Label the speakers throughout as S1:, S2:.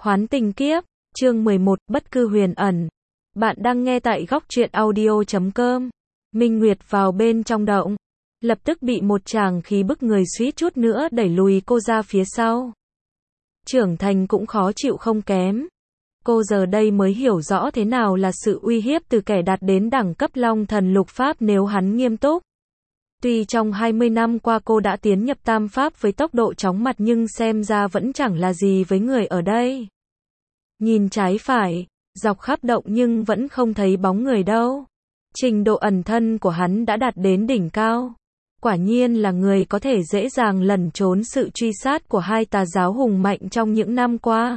S1: Hoán tình kiếp, chương 11, bất cư huyền ẩn. Bạn đang nghe tại góc truyện audio.com. Minh Nguyệt vào bên trong động, lập tức bị một tràng khí bức người suýt chút nữa đẩy lùi cô ra phía sau. Trưởng thành cũng khó chịu không kém. Cô giờ đây mới hiểu rõ thế nào là sự uy hiếp từ kẻ đạt đến đẳng cấp Long Thần Lục Pháp nếu hắn nghiêm túc. Tuy trong 20 năm qua cô đã tiến nhập tam pháp với tốc độ chóng mặt nhưng xem ra vẫn chẳng là gì với người ở đây. Nhìn trái phải, dọc khắp động nhưng vẫn không thấy bóng người đâu. Trình độ ẩn thân của hắn đã đạt đến đỉnh cao. Quả nhiên là người có thể dễ dàng lẩn trốn sự truy sát của hai tà giáo hùng mạnh trong những năm qua.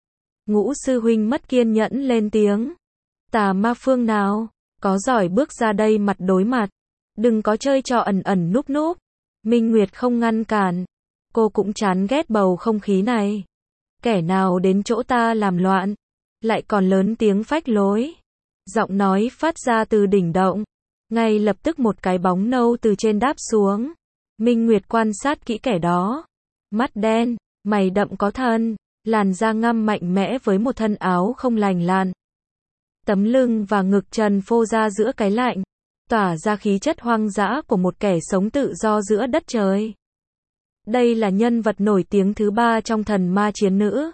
S1: Ngũ sư huynh mất kiên nhẫn lên tiếng. Tà ma phương nào, có giỏi bước ra đây mặt đối mặt. Đừng có chơi trò ẩn ẩn núp núp. Minh Nguyệt không ngăn cản. Cô cũng chán ghét bầu không khí này. Kẻ nào đến chỗ ta làm loạn, lại còn lớn tiếng phách lối. Giọng nói phát ra từ đỉnh động. Ngay lập tức một cái bóng nâu từ trên đáp xuống. Minh Nguyệt quan sát kỹ kẻ đó. Mắt đen, mày đậm có thân, làn da ngăm mạnh mẽ với một thân áo không lành lặn. Tấm lưng và ngực trần phô ra giữa cái lạnh, tỏa ra khí chất hoang dã của một kẻ sống tự do giữa đất trời. Đây là nhân vật nổi tiếng thứ 3 trong thần ma chiến nữ.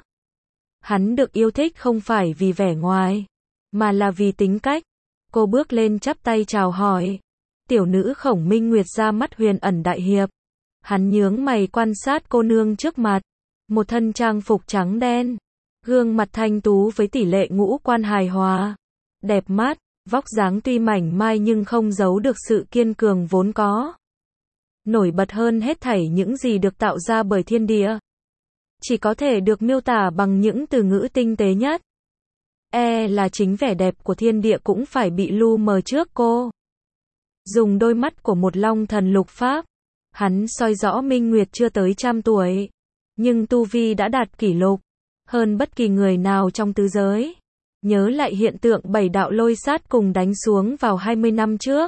S1: Hắn được yêu thích không phải vì vẻ ngoài, mà là vì tính cách. Cô bước lên chắp tay chào hỏi. Tiểu nữ Khổng Minh Nguyệt ra mắt huyền ẩn đại hiệp. Hắn nhướng mày quan sát cô nương trước mặt. Một thân trang phục trắng đen, gương mặt thanh tú với tỷ lệ ngũ quan hài hòa, đẹp mắt, vóc dáng tuy mảnh mai nhưng không giấu được sự kiên cường vốn có. Nổi bật hơn hết thảy những gì được tạo ra bởi thiên địa. Chỉ có thể được miêu tả bằng những từ ngữ tinh tế nhất. Là chính vẻ đẹp của thiên địa cũng phải bị lu mờ trước cô. Dùng đôi mắt của một long thần lục pháp, hắn soi rõ Minh Nguyệt chưa tới 100 tuổi. Nhưng tu vi đã đạt kỷ lục, hơn bất kỳ người nào trong tứ giới. Nhớ lại hiện tượng 7 đạo lôi sát cùng đánh xuống vào 20 năm trước.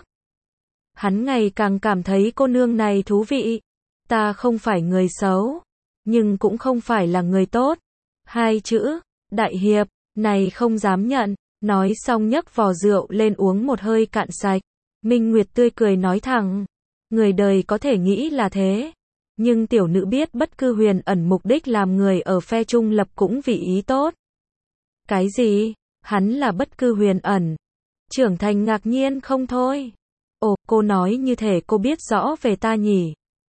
S1: Hắn ngày càng cảm thấy cô nương này thú vị. Ta không phải người xấu, nhưng cũng không phải là người tốt. Hai chữ, đại hiệp, này không dám nhận. Nói xong nhấc vò rượu lên uống một hơi cạn sạch. Minh Nguyệt tươi cười nói thẳng. Người đời có thể nghĩ là thế. Nhưng tiểu nữ biết bất cư huyền ẩn mục đích làm người ở phe trung lập cũng vì ý tốt. Cái gì? Hắn là bất cư huyền ẩn. Trưởng thành ngạc nhiên không thôi. Ồ, cô nói như thể cô biết rõ về ta nhỉ.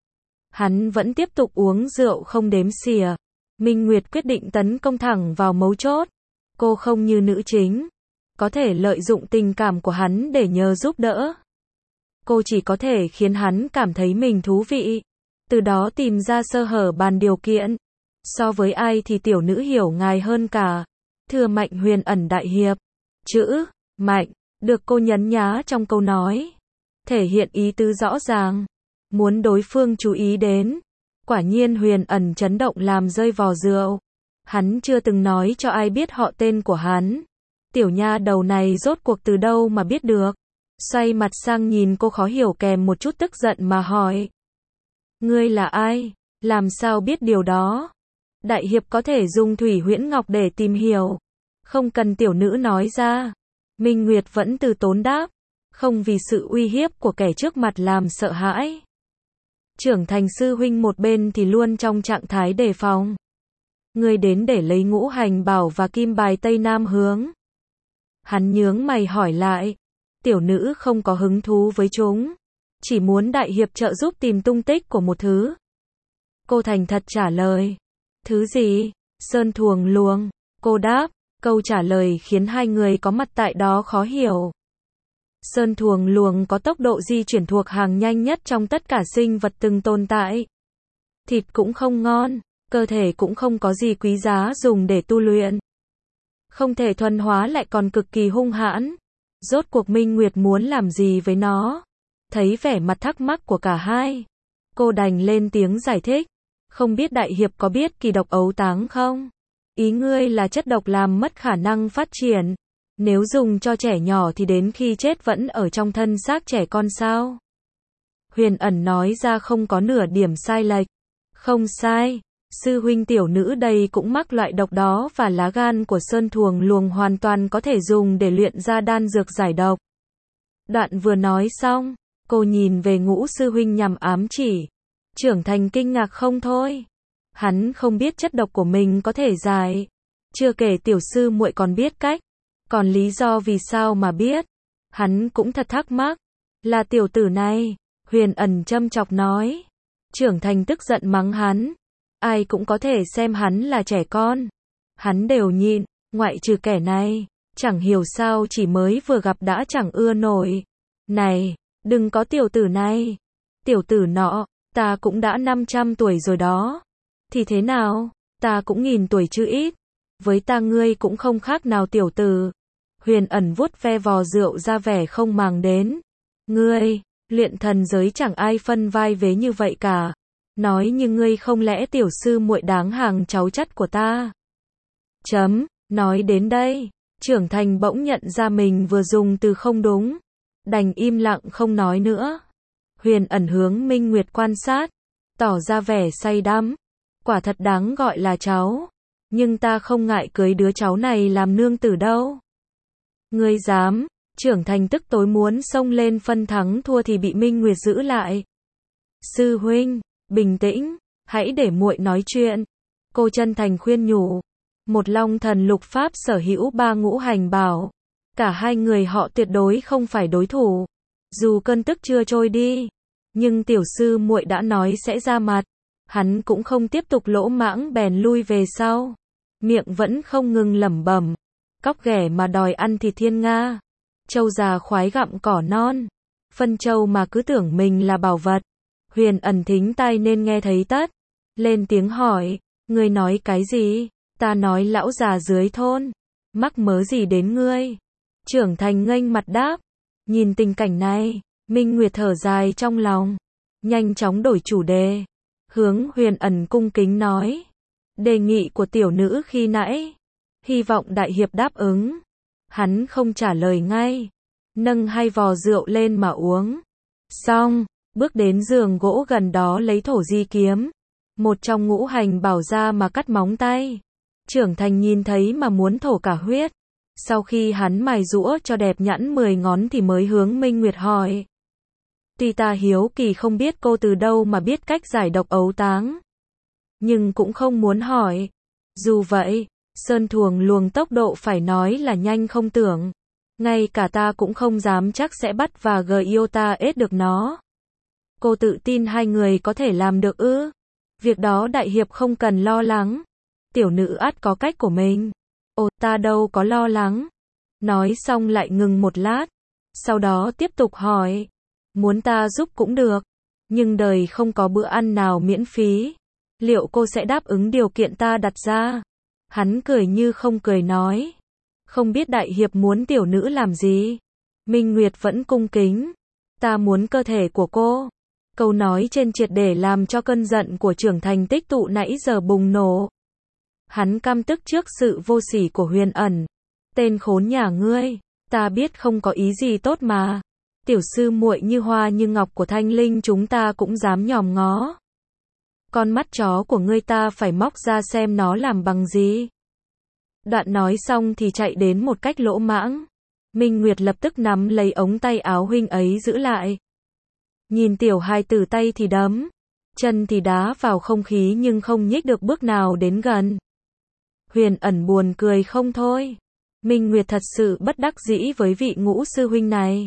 S1: Hắn vẫn tiếp tục uống rượu không đếm xỉa. Minh Nguyệt quyết định tấn công thẳng vào mấu chốt. Cô không như nữ chính, có thể lợi dụng tình cảm của hắn để nhờ giúp đỡ. Cô chỉ có thể khiến hắn cảm thấy mình thú vị. Từ đó tìm ra sơ hở bàn điều kiện. So với ai thì tiểu nữ hiểu ngài hơn cả. Thưa Mạnh huyền ẩn đại hiệp. Chữ, Mạnh, được cô nhấn nhá trong câu nói. Thể hiện ý tứ rõ ràng. Muốn đối phương chú ý đến. Quả nhiên huyền ẩn chấn động làm rơi vò rượu. Hắn chưa từng nói cho ai biết họ tên của hắn. Tiểu nha đầu này rốt cuộc từ đâu mà biết được. Xoay mặt sang nhìn cô khó hiểu kèm một chút tức giận mà hỏi. Ngươi là ai? Làm sao biết điều đó? Đại hiệp có thể dùng thủy huyễn ngọc để tìm hiểu. Không cần tiểu nữ nói ra. Minh Nguyệt vẫn từ tốn đáp. Không vì sự uy hiếp của kẻ trước mặt làm sợ hãi. Trưởng thành sư huynh một bên thì luôn trong trạng thái đề phòng. Ngươi đến để lấy ngũ hành bảo và kim bài Tây Nam hướng. Hắn nhướng mày hỏi lại. Tiểu nữ không có hứng thú với chúng. Chỉ muốn đại hiệp trợ giúp tìm tung tích của một thứ. Cô thành thật trả lời. Thứ gì? Sơn thuồng luồng. Cô đáp. Câu trả lời khiến hai người có mặt tại đó khó hiểu. Sơn thuồng luồng có tốc độ di chuyển thuộc hàng nhanh nhất trong tất cả sinh vật từng tồn tại. Thịt cũng không ngon, cơ thể cũng không có gì quý giá dùng để tu luyện. Không thể thuần hóa lại còn cực kỳ hung hãn. Rốt cuộc Minh Nguyệt muốn làm gì với nó? Thấy vẻ mặt thắc mắc của cả hai, cô đành lên tiếng giải thích. Không biết đại hiệp có biết kỳ độc ấu táng không? Ý ngươi là chất độc làm mất khả năng phát triển. Nếu dùng cho trẻ nhỏ thì đến khi chết vẫn ở trong thân xác trẻ con sao? Huyền ẩn nói ra không có nửa điểm sai lệch. Không sai. Sư huynh tiểu nữ đây cũng mắc loại độc đó và lá gan của Sơn Thuồng Luồng hoàn toàn có thể dùng để luyện ra đan dược giải độc. Đoạn vừa nói xong, cô nhìn về Ngũ sư huynh nhằm ám chỉ. Trưởng thành kinh ngạc không thôi. Hắn không biết chất độc của mình có thể giải. Chưa kể tiểu sư muội còn biết cách. Còn lý do vì sao mà biết. Hắn cũng thật thắc mắc. Là tiểu tử này. Huyền Ẩn châm chọc nói. Trưởng thành tức giận mắng hắn. Ai cũng có thể xem hắn là trẻ con. Hắn đều nhịn, ngoại trừ kẻ này. Chẳng hiểu sao chỉ mới vừa gặp đã chẳng ưa nổi. Này, đừng có tiểu tử này. Tiểu tử nọ, ta cũng đã 500 tuổi rồi đó. Thì thế nào, ta cũng 1000 tuổi chứ ít. Với ta ngươi cũng không khác nào tiểu tử. Huyền Ẩn vuốt ve vò rượu ra vẻ không màng đến. Ngươi, luyện thần giới chẳng ai phân vai vế như vậy cả. Nói như ngươi không lẽ tiểu sư muội đáng hàng cháu chắt của ta. Nói đến đây, trưởng thành bỗng nhận ra mình vừa dùng từ không đúng. Đành im lặng không nói nữa. Huyền Ẩn hướng Minh Nguyệt quan sát, tỏ ra vẻ say đắm. Quả thật đáng gọi là cháu. Nhưng ta không ngại cưới đứa cháu này làm nương tử đâu. Ngươi dám, trưởng thành tức tối muốn xông lên phân thắng thua thì bị Minh Nguyệt giữ lại. Sư huynh, bình tĩnh, hãy để muội nói chuyện. Cô chân thành khuyên nhủ. Một Long Thần Lục Pháp sở hữu 3 ngũ hành bảo. Cả hai người họ tuyệt đối không phải đối thủ. Dù cơn tức chưa trôi đi, nhưng tiểu sư muội đã nói sẽ ra mặt. Hắn cũng không tiếp tục lỗ mãng bèn lui về sau. Miệng vẫn không ngừng lẩm bẩm. Cóc ghẻ mà đòi ăn thịt thiên nga. Trâu già khoái gặm cỏ non. Phân trâu mà cứ tưởng mình là bảo vật. Huyền Ẩn thính tai nên nghe thấy tất. Lên tiếng hỏi, ngươi nói cái gì? Ta nói lão già dưới thôn. Mắc mớ gì đến ngươi? Trưởng thành nghênh mặt đáp. Nhìn tình cảnh này, Minh Nguyệt thở dài trong lòng. Nhanh chóng đổi chủ đề. Hướng Huyền Ẩn cung kính nói. Đề nghị của tiểu nữ khi nãy. Hy vọng đại hiệp đáp ứng. Hắn không trả lời ngay. Nâng 2 vò rượu lên mà uống. Xong, bước đến giường gỗ gần đó lấy thổ di kiếm. Một trong ngũ hành bảo ra mà cắt móng tay. Trưởng thành nhìn thấy mà muốn thổ cả huyết. Sau khi hắn mài giũa cho đẹp nhẵn 10 ngón thì mới hướng Minh Nguyệt hỏi. Tuy ta hiếu kỳ không biết cô từ đâu mà biết cách giải độc ấu táng. Nhưng cũng không muốn hỏi. Dù vậy, Sơn Thuồng Luồng tốc độ phải nói là nhanh không tưởng. Ngay cả ta cũng không dám chắc sẽ bắt và Giota ết được nó. Cô tự tin hai người có thể làm được ư? Việc đó đại hiệp không cần lo lắng. Tiểu nữ ắt có cách của mình. Ồ, ta đâu có lo lắng. Nói xong lại ngừng một lát. Sau đó tiếp tục hỏi. Muốn ta giúp cũng được. Nhưng đời không có bữa ăn nào miễn phí. Liệu cô sẽ đáp ứng điều kiện ta đặt ra? Hắn cười như không cười nói. Không biết đại hiệp muốn tiểu nữ làm gì? Minh Nguyệt vẫn cung kính. Ta muốn cơ thể của cô. Câu nói trên triệt để làm cho cơn giận của trưởng thành tích tụ nãy giờ bùng nổ. Hắn căm tức trước sự vô sỉ của Huyền Ẩn. Tên khốn nhà ngươi, ta biết không có ý gì tốt mà. Tiểu sư muội như hoa như ngọc của Thanh Linh chúng ta cũng dám nhòm ngó. Con mắt chó của ngươi ta phải móc ra xem nó làm bằng gì. Đoạn nói xong thì chạy đến một cách lỗ mãng. Minh Nguyệt lập tức nắm lấy ống tay áo huynh ấy giữ lại. Nhìn tiểu hài tử tay thì đấm, chân thì đá vào không khí nhưng không nhích được bước nào đến gần. Huyền Ẩn buồn cười không thôi. Minh Nguyệt thật sự bất đắc dĩ với vị Ngũ sư huynh này.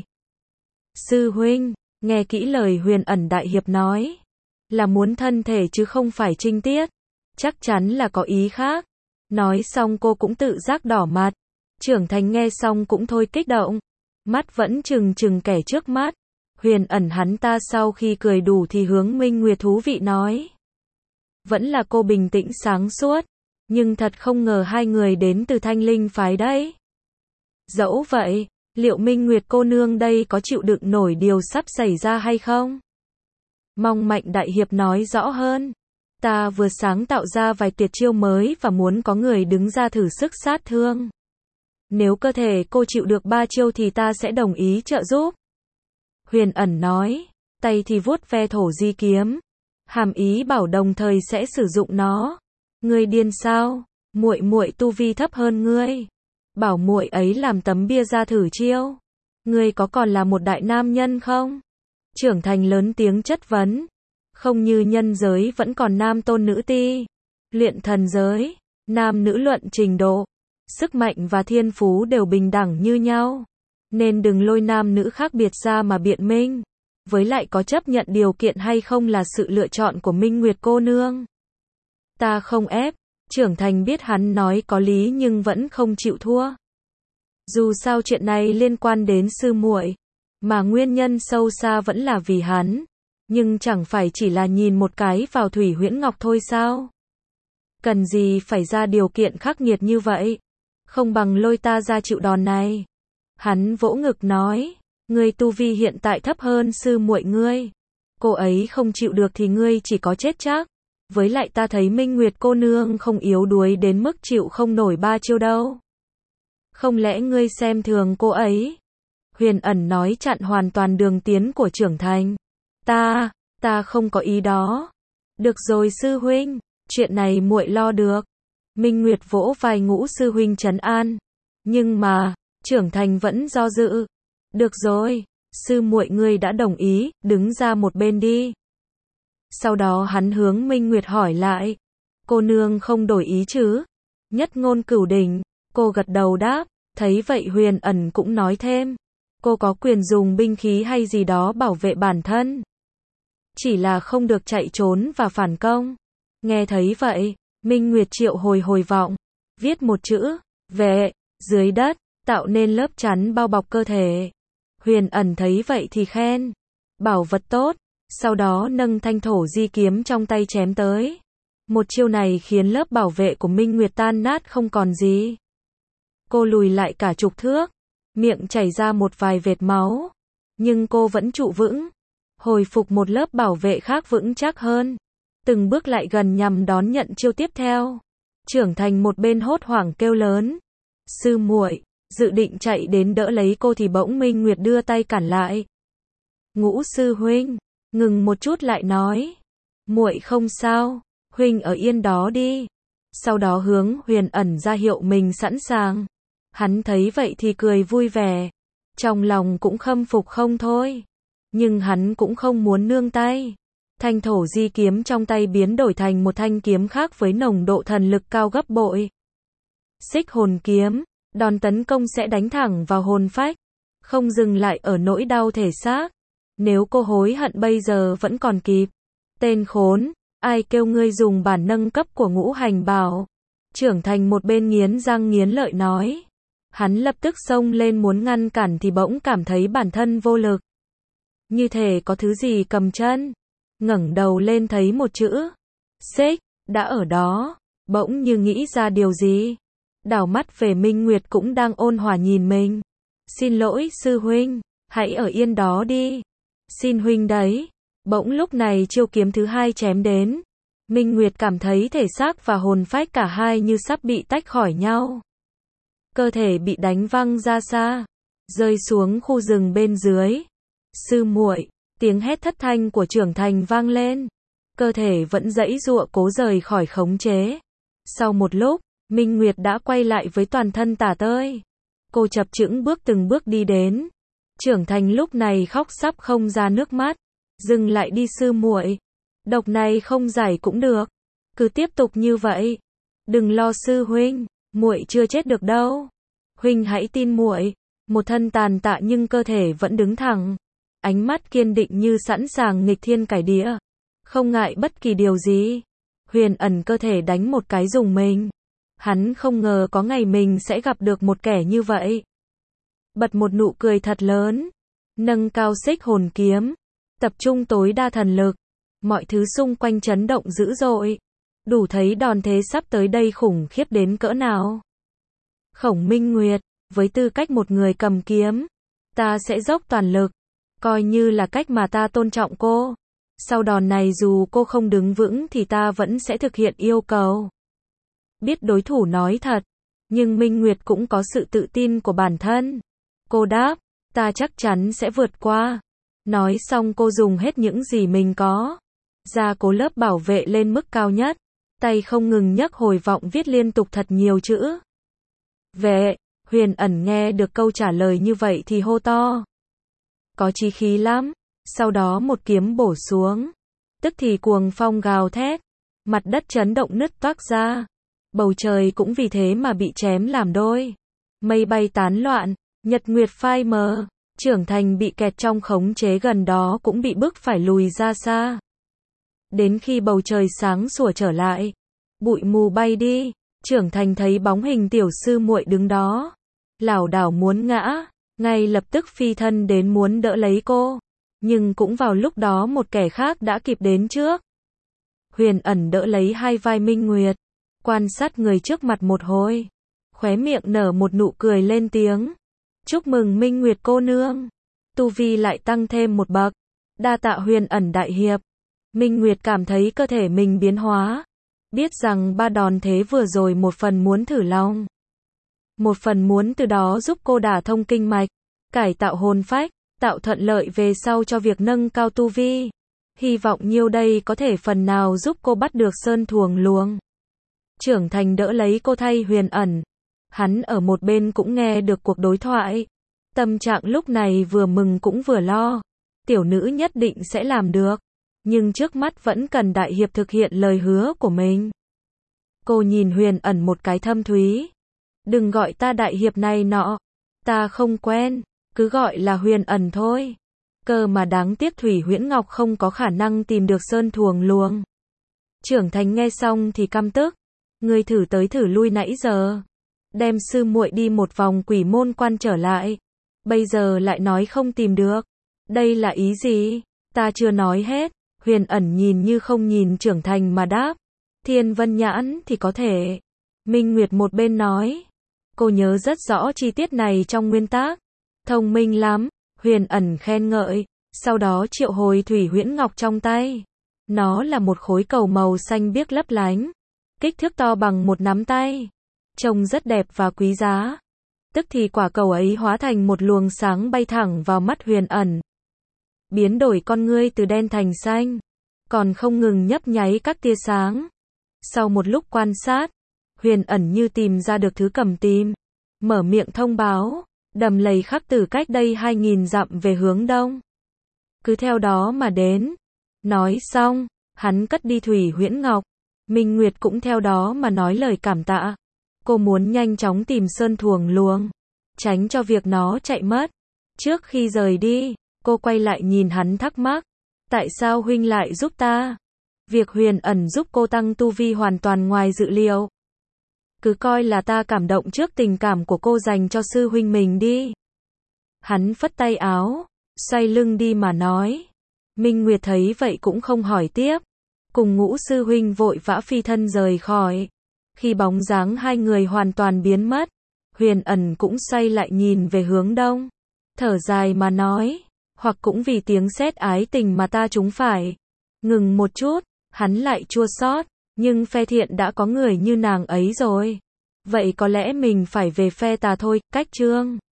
S1: Sư huynh, nghe kỹ lời Huyền Ẩn đại hiệp nói. Là muốn thân thể chứ không phải trinh tiết. Chắc chắn là có ý khác. Nói xong cô cũng tự giác đỏ mặt. Trưởng thành nghe xong cũng thôi kích động. Mắt vẫn trừng trừng kẻ trước mắt. Huyền Ẩn hắn ta sau khi cười đủ thì hướng Minh Nguyệt thú vị nói. Vẫn là cô bình tĩnh sáng suốt. Nhưng thật không ngờ hai người đến từ Thanh Linh phái đấy. Dẫu vậy, liệu Minh Nguyệt cô nương đây có chịu đựng nổi điều sắp xảy ra hay không? Mong Mạnh đại hiệp nói rõ hơn. Ta vừa sáng tạo ra vài tuyệt chiêu mới và muốn có người đứng ra thử sức sát thương. Nếu cơ thể cô chịu được 3 chiêu thì ta sẽ đồng ý trợ giúp. Huyền Ẩn nói, tay thì vuốt ve thổ di kiếm. hàm ý bảo đồng thời sẽ sử dụng nó. Ngươi điên sao? Muội muội tu vi thấp hơn ngươi, bảo muội ấy làm tấm bia ra thử chiêu. Ngươi có còn là một đại nam nhân không? Trưởng thành lớn tiếng chất vấn. Không như nhân giới vẫn còn nam tôn nữ ti. Luyện thần giới, nam nữ luận trình độ, sức mạnh và thiên phú đều bình đẳng như nhau. Nên đừng lôi nam nữ khác biệt ra mà biện minh. Với lại có chấp nhận điều kiện hay không là sự lựa chọn của Minh Nguyệt cô nương. Ta không ép. Trưởng thành biết hắn nói có lý nhưng vẫn không chịu thua. Dù sao chuyện này liên quan đến sư muội, mà nguyên nhân sâu xa vẫn là vì hắn. Nhưng chẳng phải chỉ là nhìn một cái vào Thủy Huyễn Ngọc thôi sao? Cần gì phải ra điều kiện khắc nghiệt như vậy? Không bằng lôi ta ra chịu đòn này. Hắn vỗ ngực nói, ngươi tu vi hiện tại thấp hơn sư muội ngươi. Cô ấy không chịu được thì ngươi chỉ có chết chắc. Với lại ta thấy Minh Nguyệt cô nương không yếu đuối đến mức chịu không nổi 3 chiêu đâu. Không lẽ ngươi xem thường cô ấy? Huyền Ẩn nói chặn hoàn toàn đường tiến của trưởng thành. Ta không có ý đó. Được rồi sư huynh, chuyện này muội lo được. Minh Nguyệt vỗ vai Ngũ sư huynh trấn an. Nhưng mà, trưởng thành vẫn do dự. Được rồi, sư muội ngươi đã đồng ý, đứng ra một bên đi. Sau đó hắn hướng Minh Nguyệt hỏi lại. Cô nương không đổi ý chứ? Nhất ngôn cửu đỉnh, cô gật đầu đáp. Thấy vậy Huyền Ẩn cũng nói thêm. Cô có quyền dùng binh khí hay gì đó bảo vệ bản thân. Chỉ là không được chạy trốn và phản công. Nghe thấy vậy, Minh Nguyệt triệu hồi vọng. Viết một chữ, vệ, dưới đất, tạo nên lớp chắn bao bọc cơ thể. Huyền Ẩn thấy vậy thì khen. Bảo vật tốt. Sau đó nâng thanh thổ di kiếm trong tay chém tới. Một chiêu này khiến lớp bảo vệ của Minh Nguyệt tan nát không còn gì. Cô lùi lại cả chục thước. Miệng chảy ra một vài vệt máu. Nhưng cô vẫn trụ vững. Hồi phục một lớp bảo vệ khác vững chắc hơn. Từng bước lại gần nhằm đón nhận chiêu tiếp theo. Trưởng thành một bên hốt hoảng kêu lớn. Sư muội, dự định chạy đến đỡ lấy cô thì bỗng Minh Nguyệt đưa tay cản lại. Ngũ sư huynh, ngừng một chút lại nói. Muội không sao, huynh ở yên đó đi. Sau đó hướng Huyền Ẩn ra hiệu mình sẵn sàng. Hắn thấy vậy thì cười vui vẻ. Trong lòng cũng khâm phục không thôi. Nhưng hắn cũng không muốn nương tay. Thanh thổ di kiếm trong tay biến đổi thành một thanh kiếm khác với nồng độ thần lực cao gấp bội. Xích hồn kiếm, đòn tấn công sẽ đánh thẳng vào hồn phách. Không dừng lại ở nỗi đau thể xác. Nếu cô hối hận bây giờ vẫn còn kịp. Tên khốn, ai kêu ngươi dùng bản nâng cấp của Ngũ Hành Bảo? Trưởng thành một bên nghiến răng nghiến lợi nói. Hắn lập tức xông lên muốn ngăn cản thì bỗng cảm thấy bản thân vô lực. Như thể có thứ gì cầm chân. Ngẩng đầu lên thấy một chữ. Xích, đã ở đó. Bỗng như nghĩ ra điều gì. Đảo mắt về Minh Nguyệt cũng đang ôn hòa nhìn mình. Xin lỗi sư huynh, hãy ở yên đó đi. Xin huynh đấy. Bỗng lúc này chiêu kiếm thứ hai chém đến. Minh Nguyệt cảm thấy thể xác và hồn phách cả hai như sắp bị tách khỏi nhau. Cơ thể bị đánh văng ra xa, rơi xuống khu rừng bên dưới. Sư muội, tiếng hét thất thanh của trưởng thành vang lên. Cơ thể vẫn giãy giụa cố rời khỏi khống chế. Sau một lúc, Minh Nguyệt đã quay lại với toàn thân tả tơi. Cô chập chững bước từng bước đi đến. Trưởng thành lúc này khóc sắp không ra nước mắt. Dừng lại đi sư muội. Độc này không giải cũng được. Cứ tiếp tục như vậy. Đừng lo sư huynh, muội chưa chết được đâu. Huynh hãy tin muội. Một thân tàn tạ nhưng cơ thể vẫn đứng thẳng. Ánh mắt kiên định như sẵn sàng nghịch thiên cải địa. Không ngại bất kỳ điều gì. Huyền Ẩn cơ thể đánh một cái rùng mình. Hắn không ngờ có ngày mình sẽ gặp được một kẻ như vậy. Bật một nụ cười thật lớn. Nâng cao xích hồn kiếm. Tập trung tối đa thần lực. Mọi thứ xung quanh chấn động dữ dội. Đủ thấy đòn thế sắp tới đây khủng khiếp đến cỡ nào. Khổng Minh Nguyệt, với tư cách một người cầm kiếm, ta sẽ dốc toàn lực. Coi như là cách mà ta tôn trọng cô. Sau đòn này dù cô không đứng vững thì ta vẫn sẽ thực hiện yêu cầu. Biết đối thủ nói thật, nhưng Minh Nguyệt cũng có sự tự tin của bản thân. Cô đáp, ta chắc chắn sẽ vượt qua. Nói xong cô dùng hết những gì mình có. gia cố lớp bảo vệ lên mức cao nhất, tay không ngừng nhấc hồi vọng viết liên tục thật nhiều chữ. Vệ, Huyền Ẩn nghe được câu trả lời như vậy thì hô to. Có chí khí lắm, sau đó một kiếm bổ xuống. Tức thì cuồng phong gào thét, mặt đất chấn động nứt toác ra. Bầu trời cũng vì thế mà bị chém làm đôi. Mây bay tán loạn, nhật nguyệt phai mờ, Trưởng Thành bị kẹt trong khống chế gần đó cũng bị bức phải lùi ra xa. Đến khi bầu trời sáng sủa trở lại, bụi mù bay đi, Trưởng Thành thấy bóng hình tiểu sư muội đứng đó, lảo đảo muốn ngã, ngay lập tức phi thân đến muốn đỡ lấy cô, nhưng cũng vào lúc đó một kẻ khác đã kịp đến trước. Huyền Ẩn đỡ lấy hai vai Minh Nguyệt, quan sát người trước mặt một hồi, khóe miệng nở một nụ cười lên tiếng. Chúc mừng Minh Nguyệt cô nương, tu vi lại tăng thêm một bậc, đa tạ Huyền Ẩn đại hiệp. Minh Nguyệt cảm thấy cơ thể mình biến hóa, biết rằng ba đòn thế vừa rồi một phần muốn thử lòng, một phần muốn từ đó giúp cô đả thông kinh mạch, cải tạo hồn phách, tạo thuận lợi về sau cho việc nâng cao tu vi. Hy vọng nhiêu đây có thể phần nào giúp cô bắt được Sơn Thuồng Luồng. Trưởng Thành đỡ lấy cô thay Huyền Ẩn. Hắn ở một bên cũng nghe được cuộc đối thoại. Tâm trạng lúc này vừa mừng cũng vừa lo. Tiểu nữ nhất định sẽ làm được. Nhưng trước mắt vẫn cần đại hiệp thực hiện lời hứa của mình. Cô nhìn Huyền Ẩn một cái thâm thúy. Đừng gọi ta đại hiệp này nọ. Ta không quen. Cứ gọi là Huyền Ẩn thôi. Cơ mà đáng tiếc Thủy Huyễn Ngọc không có khả năng tìm được Sơn Thuồng Luồng. Trưởng Thành nghe xong thì căm tức. Ngươi thử tới thử lui nãy giờ. Đem sư muội đi một vòng quỷ môn quan trở lại. Bây giờ lại nói không tìm được. Đây là ý gì? Ta chưa nói hết. Huyền Ẩn nhìn như không nhìn Trưởng Thành mà đáp. Thiên Vân Nhãn thì có thể. Minh Nguyệt một bên nói. Cô nhớ rất rõ chi tiết này trong nguyên tác. Thông minh lắm. Huyền Ẩn khen ngợi. Sau đó triệu hồi Thủy Huyễn Ngọc trong tay. Nó là một khối cầu màu xanh biếc lấp lánh. Kích thước to bằng một nắm tay. Trông rất đẹp và quý giá. Tức thì quả cầu ấy hóa thành một luồng sáng bay thẳng vào mắt Huyền Ẩn. Biến đổi con ngươi từ đen thành xanh. Còn không ngừng nhấp nháy các tia sáng. Sau một lúc quan sát, Huyền Ẩn như tìm ra được thứ cần tìm. Mở miệng thông báo. Đầm lầy Khắc Tử cách đây 2000 dặm về hướng đông. Cứ theo đó mà đến. Nói xong, hắn cất đi Thủy Huyễn Ngọc. Minh Nguyệt cũng theo đó mà nói lời cảm tạ. Cô muốn nhanh chóng tìm Sơn Thuồng Luồng, tránh cho việc nó chạy mất. Trước khi rời đi, cô quay lại nhìn hắn thắc mắc. Tại sao huynh lại giúp ta? Việc Huyền Ẩn giúp cô tăng tu vi hoàn toàn ngoài dự liệu. Cứ coi là ta cảm động trước tình cảm của cô dành cho sư huynh mình đi. Hắn phất tay áo, xoay lưng đi mà nói. Minh Nguyệt thấy vậy cũng không hỏi tiếp. Cùng Ngũ sư huynh vội vã phi thân rời khỏi. Khi bóng dáng hai người hoàn toàn biến mất, Huyền Ẩn cũng xoay lại nhìn về hướng đông. Thở dài mà nói, hoặc cũng vì tiếng sét ái tình mà ta trúng phải. Ngừng một chút, hắn lại chua xót, nhưng phe thiện đã có người như nàng ấy rồi. Vậy có lẽ mình phải về phe tà thôi, cách chương.